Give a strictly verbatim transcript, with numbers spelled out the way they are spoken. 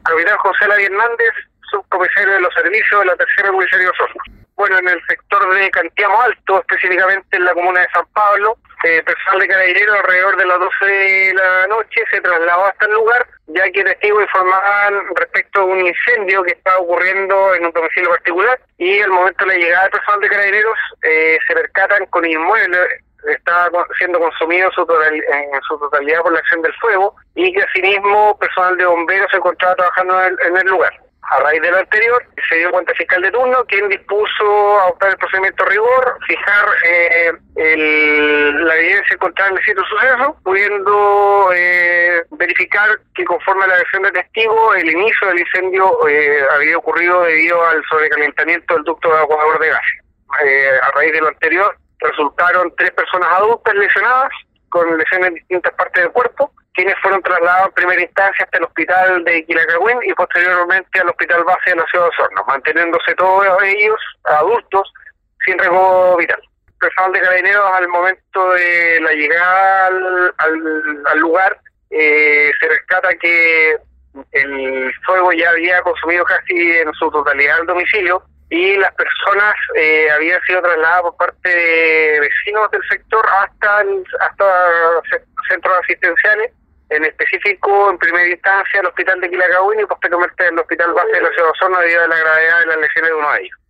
Capitán José Lara Hernández, subcomisario de los servicios de la tercera comisaría de Osorno. Bueno, en el sector de Cantiamo Alto, específicamente en la comuna de San Pablo, eh, personal de Carabineros alrededor de las doce de la noche se trasladó hasta el lugar, ya que testigos informaban respecto a un incendio que estaba ocurriendo en un domicilio particular, y al momento de la llegada del personal de Carabineros eh, se percatan con inmueble estaba siendo consumido en su, total, en su totalidad por la acción del fuego, y que asimismo personal de bomberos se encontraba trabajando en el, en el lugar. A raíz de lo anterior, se dio cuenta fiscal de turno, quien dispuso a optar el procedimiento de rigor, fijar eh, el, la evidencia encontrada en el sitio de suceso, pudiendo eh, verificar que conforme a la versión de testigo, el inicio del incendio eh, había ocurrido debido al sobrecalentamiento del ducto de evacuador de gases. Eh, a raíz de lo anterior, resultaron tres personas adultas lesionadas, con lesiones en distintas partes del cuerpo, quienes fueron trasladados en primera instancia hasta el hospital de Quilacagüín y posteriormente al hospital base de la ciudad de Osorno, manteniéndose todos ellos adultos sin riesgo vital. El personal de Carabineros, al momento de la llegada al, al, al lugar, eh, se rescata que el fuego ya había consumido casi en su totalidad el domicilio, y las personas eh, habían sido trasladadas por parte de vecinos del sector hasta el, hasta centros asistenciales, en específico en primera instancia el hospital de Quilacagüín y posteriormente el hospital base de la ciudad de Osorno, debido a la gravedad de las lesiones de uno de ellos.